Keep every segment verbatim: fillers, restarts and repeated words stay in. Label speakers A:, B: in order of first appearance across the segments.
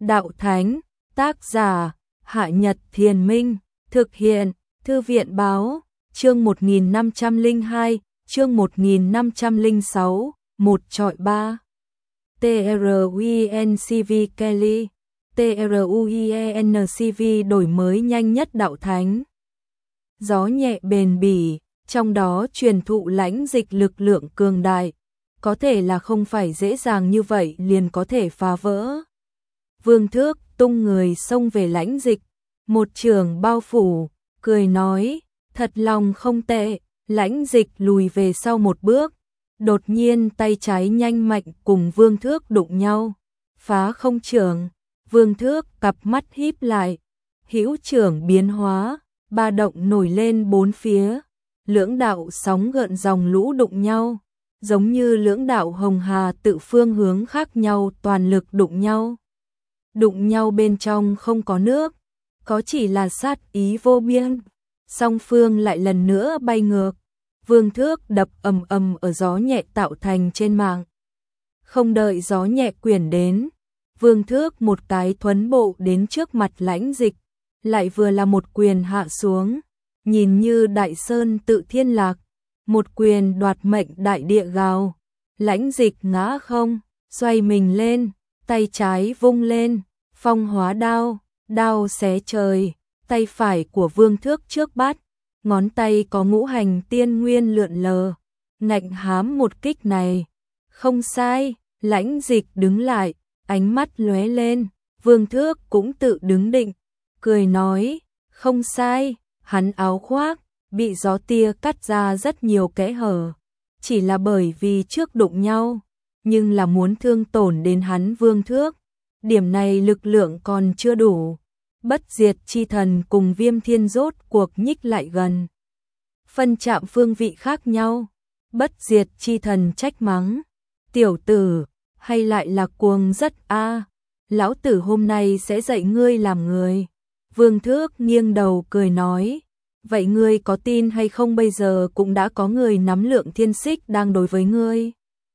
A: Đạo Thánh, tác giả, Hạ Nhật Thiền Minh, thực hiện, Thư viện Báo, chương một nghìn năm trăm lẻ hai, chương một nghìn năm trăm lẻ sáu, một chọi ba. TRUENCV Kelly, TRUENCV đổi mới nhanh nhất Đạo Thánh. Gió nhẹ bền bỉ, trong đó truyền thụ lãnh dịch lực lượng cường đại, có thể là không phải dễ dàng như vậy liền có thể phá vỡ. Vương Thước tung người xông về lãnh dịch, một trường bao phủ, cười nói, thật lòng không tệ. Lãnh dịch lùi về sau một bước, đột nhiên tay trái nhanh mạnh cùng Vương Thước đụng nhau, phá không trường. Vương Thước cặp mắt híp lại, hữu trưởng biến hóa, ba động nổi lên bốn phía, lưỡng đạo sóng gợn dòng lũ đụng nhau, giống như lưỡng đạo hồng hà tự phương hướng khác nhau toàn lực đụng nhau. Đụng nhau bên trong không có nước, có chỉ là sát ý vô biên. Song phương lại lần nữa bay ngược, Vương Thước đập ầm ầm ở gió nhẹ tạo thành trên mạng. Không đợi gió nhẹ quyển đến, Vương Thước một cái thuấn bộ đến trước mặt lãnh dịch, lại vừa là một quyền hạ xuống, nhìn như đại sơn tự thiên lạc, một quyền đoạt mệnh đại địa gào. Lãnh dịch ngã không, xoay mình lên, tay trái vung lên, phong hóa đao, đao xé trời. Tay phải của Vương Thước trước bắt, ngón tay có ngũ hành tiên nguyên lượn lờ, ngạnh hám một kích này. Không sai, lãnh dịch đứng lại, ánh mắt lóe lên, Vương Thước cũng tự đứng định, cười nói, không sai. Hắn áo khoác bị gió tia cắt ra rất nhiều kẽ hở, chỉ là bởi vì trước đụng nhau, nhưng là muốn thương tổn đến hắn Vương Thước, điểm này lực lượng còn chưa đủ. Bất diệt chi thần cùng Viêm Thiên rốt cuộc nhích lại gần, phân chạm phương vị khác nhau. Bất diệt chi thần trách mắng, tiểu tử, hay lại là cuồng rất a, lão tử hôm nay sẽ dạy ngươi làm người. Vương Thước nghiêng đầu cười nói, vậy ngươi có tin hay không bây giờ cũng đã có người nắm lượng thiên xích đang đối với ngươi.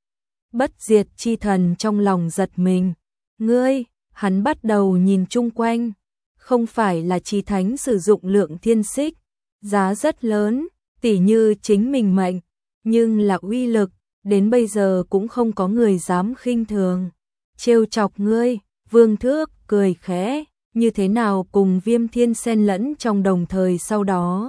A: Bất diệt chi thần trong lòng giật mình, ngươi, hắn bắt đầu nhìn chung quanh. Không phải là Chí Thánh sử dụng lượng thiên xích, giá rất lớn, tỉ như chính mình mệnh, nhưng là uy lực, đến bây giờ cũng không có người dám khinh thường. Trêu chọc ngươi, Vương Thước cười khẽ, như thế nào cùng Viêm Thiên xen lẫn trong đồng thời sau đó.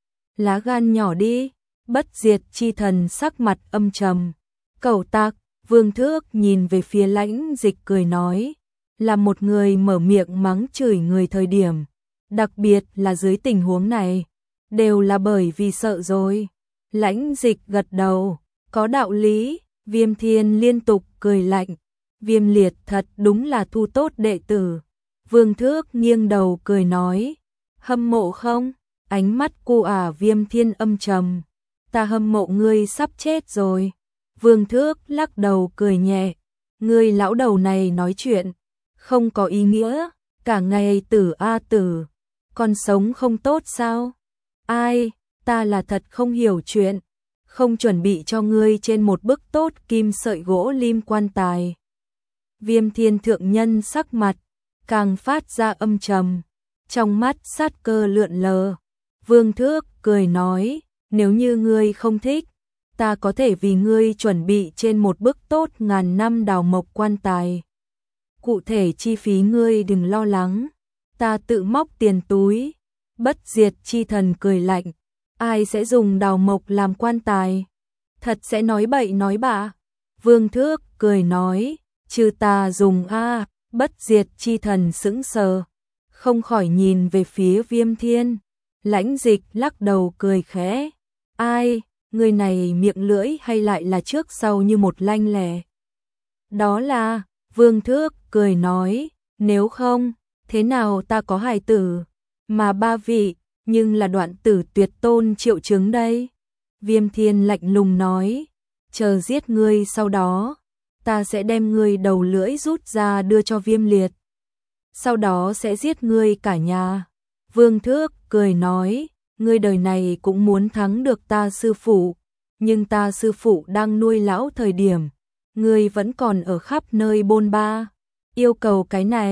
A: Lá gan nhỏ đi, bất diệt chi thần sắc mặt âm trầm. Cẩu tặc, Vương Thước nhìn về phía lãnh dịch cười nói. Là một người mở miệng mắng chửi người thời điểm, đặc biệt là dưới tình huống này, đều là bởi vì sợ rồi. Lãnh dịch gật đầu, có đạo lý. Viêm Thiên liên tục cười lạnh, Viêm Liệt thật đúng là thu tốt đệ tử. Vương Thước nghiêng đầu cười nói, hâm mộ không? Ánh mắt cô ả Viêm Thiên âm trầm, ta hâm mộ ngươi sắp chết rồi. Vương Thước lắc đầu cười nhẹ, ngươi lão đầu này nói chuyện không có ý nghĩa, cả ngày tử a tử, còn sống không tốt sao? Ai, ta là thật không hiểu chuyện, không chuẩn bị cho ngươi trên một bức tốt kim sợi gỗ lim quan tài. Viêm Thiên thượng nhân sắc mặt càng phát ra âm trầm, trong mắt sát cơ lượn lờ. Vương Thước cười nói, nếu như ngươi không thích, ta có thể vì ngươi chuẩn bị trên một bức tốt ngàn năm đào mộc quan tài. Cụ thể chi phí ngươi đừng lo lắng, ta tự móc tiền túi. Bất diệt chi thần cười lạnh, ai sẽ dùng đào mộc làm quan tài? Thật sẽ nói bậy nói bạ. Vương Thước cười nói, trừ ta dùng a. Bất diệt chi thần sững sờ, không khỏi nhìn về phía Viêm Thiên. Lãnh dịch lắc đầu cười khẽ, ai, người này miệng lưỡi hay lại là trước sau như một lanh lẹ? Đó là, Vương Thước cười nói, nếu không, thế nào ta có hài tử, mà ba vị, nhưng là đoạn tử tuyệt tôn triệu chứng đây. Viêm Thiên lạnh lùng nói, chờ giết ngươi sau đó, ta sẽ đem ngươi đầu lưỡi rút ra đưa cho Viêm Liệt. Sau đó sẽ giết ngươi cả nhà. Vương Thước cười nói, ngươi đời này cũng muốn thắng được ta sư phụ, nhưng ta sư phụ đang nuôi lão thời điểm, ngươi vẫn còn ở khắp nơi bôn ba. Yêu cầu cái này,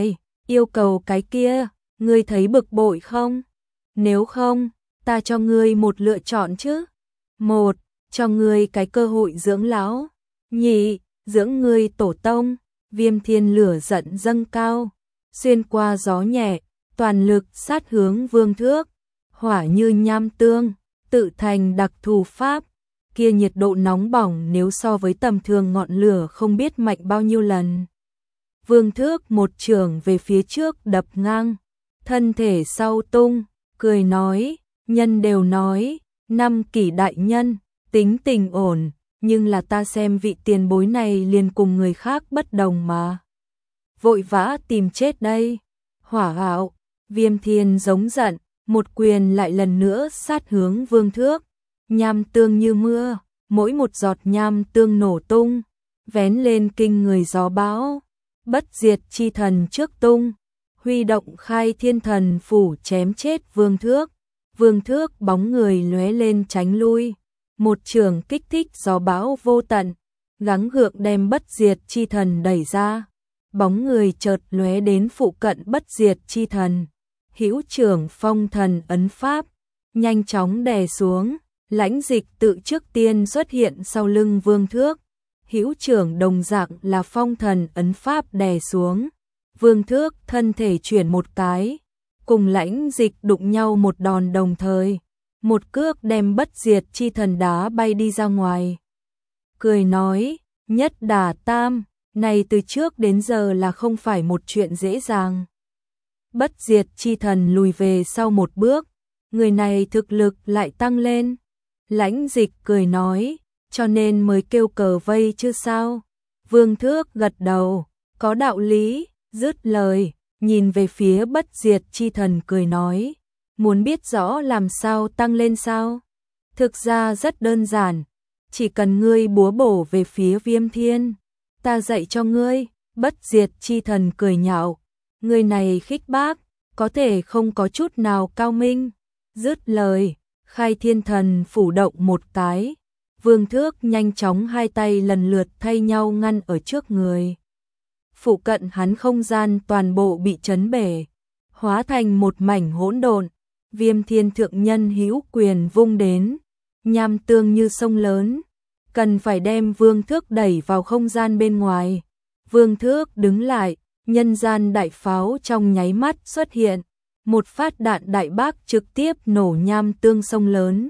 A: Yêu cầu cái kia, ngươi thấy bực bội không? Nếu không, ta cho ngươi một lựa chọn chứ. Một, cho ngươi cái cơ hội dưỡng lão. Nhị, dưỡng ngươi tổ tông. Viêm Thiên lửa giận dâng cao, xuyên qua gió nhẹ, toàn lực sát hướng Vương Thước. Hỏa như nham tương, tự thành đặc thù pháp. Kia nhiệt độ nóng bỏng nếu so với tầm thường ngọn lửa không biết mạnh bao nhiêu lần. Vương Thước một chưởng về phía trước đập ngang, thân thể sau tung, cười nói, nhân đều nói, năm kỷ đại nhân, tính tình ổn, nhưng là ta xem vị tiền bối này liền cùng người khác bất đồng mà. Vội vã tìm chết đây. Hỏa hạo, Viêm Thiên giống giận, một quyền lại lần nữa sát hướng Vương Thước. Nham tương như mưa, mỗi một giọt nham tương nổ tung, vén lên kinh người gió bão. Bất diệt chi thần trước tung, huy động khai thiên thần phủ chém chết Vương Thước. Vương Thước bóng người lóe lên tránh lui, một trường kích thích gió bão vô tận, gắng gượng đem bất diệt chi thần đẩy ra. Bóng người chợt lóe đến phụ cận bất diệt chi thần, hữu trưởng phong thần ấn pháp, nhanh chóng đè xuống. Lãnh Dịch tự trước tiên xuất hiện sau lưng Vương Thước, hữu trưởng đồng dạng là phong thần ấn pháp đè xuống. Vương Thước thân thể chuyển một cái, cùng Lãnh Dịch đụng nhau một đòn đồng thời, một cước đem bất diệt chi thần đá bay đi ra ngoài. Cười nói, nhất đả tam, này từ trước đến giờ là không phải một chuyện dễ dàng. Bất diệt chi thần lùi về sau một bước, người này thực lực lại tăng lên. Lãnh Dịch cười nói, cho nên mới kêu cờ vây chứ sao. Vương Thước gật đầu, có đạo lý, dứt lời, nhìn về phía bất diệt chi thần cười nói, muốn biết rõ làm sao tăng lên sao? Thực ra rất đơn giản, chỉ cần ngươi búa bổ về phía Viêm Thiên, ta dạy cho ngươi. Bất diệt chi thần cười nhạo, người này khích bác, có thể không có chút nào cao minh. Dứt lời, khai thiên thần phủ động một cái, Vương Thước nhanh chóng hai tay lần lượt thay nhau ngăn ở trước người. Phụ cận hắn không gian toàn bộ bị chấn bể, hóa thành một mảnh hỗn độn. Viêm Thiên thượng nhân hữu quyền vung đến, nham tương như sông lớn, cần phải đem Vương Thước đẩy vào không gian bên ngoài. Vương Thước đứng lại, nhân gian đại pháo trong nháy mắt xuất hiện, một phát đạn đại bác trực tiếp nổ nham tương sông lớn.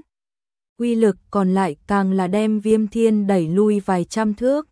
A: Uy lực còn lại càng là đem Viêm Thiên đẩy lui vài trăm thước.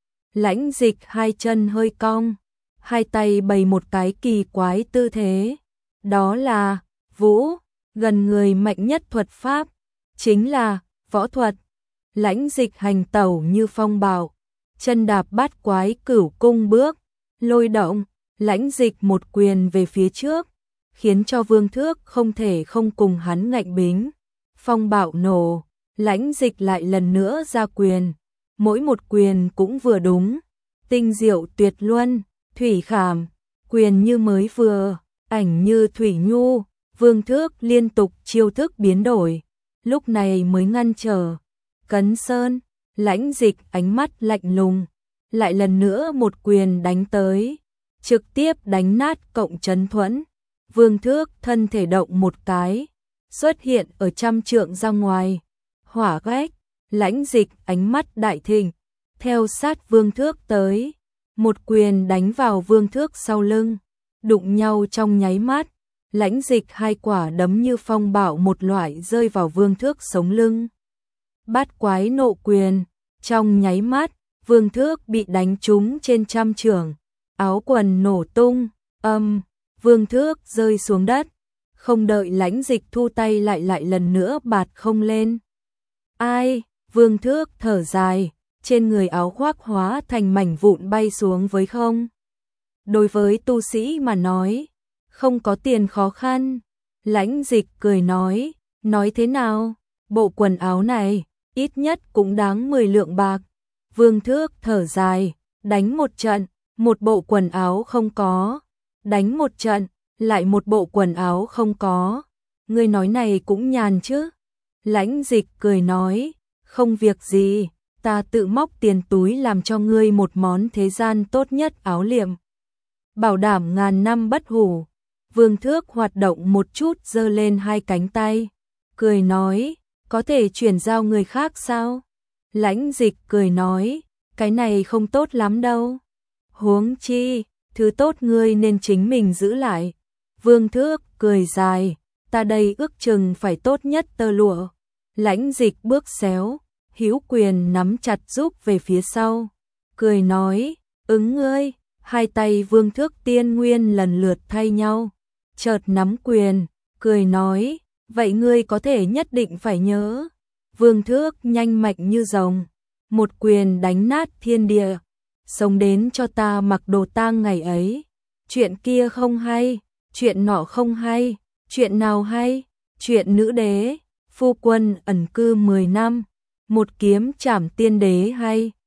A: Lãnh Dịch hai chân hơi cong, hai tay bày một cái kỳ quái tư thế, đó là vũ, gần người mạnh nhất thuật pháp, chính là võ thuật. Lãnh Dịch hành tẩu như phong bạo, chân đạp bát quái cửu cung bước, lôi động. Lãnh Dịch một quyền về phía trước, khiến cho Vương Thước không thể không cùng hắn ngạnh bính. Phong bạo nổ, Lãnh Dịch lại lần nữa ra quyền, mỗi một quyền cũng vừa đúng, tinh diệu tuyệt luân, thủy khảm, quyền như mới vừa, ảnh như thủy nhu. Vương Thước liên tục chiêu thức biến đổi, lúc này mới ngăn trở. Cấn Sơn, Lãnh Dịch ánh mắt lạnh lùng, lại lần nữa một quyền đánh tới, trực tiếp đánh nát cộng chấn thuẫn. Vương Thước thân thể động một cái, xuất hiện ở trăm trượng ra ngoài. Hỏa ghét, Lãnh Dịch ánh mắt đại thịnh, theo sát Vương Thước tới, một quyền đánh vào Vương Thước sau lưng, đụng nhau trong nháy mắt. Lãnh Dịch hai quả đấm như phong bạo một loại rơi vào Vương Thước sống lưng. Bát quái nộ quyền, trong nháy mắt, Vương Thước bị đánh trúng trên trăm trượng, áo quần nổ tung, âm, Vương Thước rơi xuống đất, không đợi Lãnh Dịch thu tay lại lại lần nữa bạt không lên. Ai, Vương Thước thở dài, trên người áo khoác hóa thành mảnh vụn bay xuống với không. Đối với tu sĩ mà nói, không có tiền khó khăn. Lãnh Dịch cười nói, nói thế nào, bộ quần áo này, ít nhất cũng đáng mười lượng bạc. Vương Thước thở dài, đánh một trận, một bộ quần áo không có, đánh một trận, lại một bộ quần áo không có. Ngươi nói này cũng nhàn chứ. Lãnh Dịch cười nói, không việc gì, ta tự móc tiền túi làm cho ngươi một món thế gian tốt nhất áo liệm. bảo đảm ngàn năm bất hủ. Vương Thước hoạt động một chút giơ lên hai cánh tay, cười nói, có thể chuyển giao người khác sao? Lãnh Dịch cười nói, cái này không tốt lắm đâu. Huống chi, thứ tốt ngươi nên chính mình giữ lại. Vương Thước cười dài, ta đây ước chừng phải tốt nhất tơ lụa. Lãnh Dịch bước xéo, hữu quyền nắm chặt giúp về phía sau, cười nói, ứng ngươi. Hai tay Vương Thước Tiên Nguyên lần lượt thay nhau, chợt nắm quyền, cười nói, vậy ngươi có thể nhất định phải nhớ. Vương Thước nhanh mạnh như rồng, một quyền đánh nát thiên địa, sống đến cho ta mặc đồ tang ngày ấy. Chuyện kia không hay, chuyện nọ không hay, chuyện nào hay? Chuyện nữ đế, phu quân ẩn cư mười năm, một kiếm trảm tiên đế hay.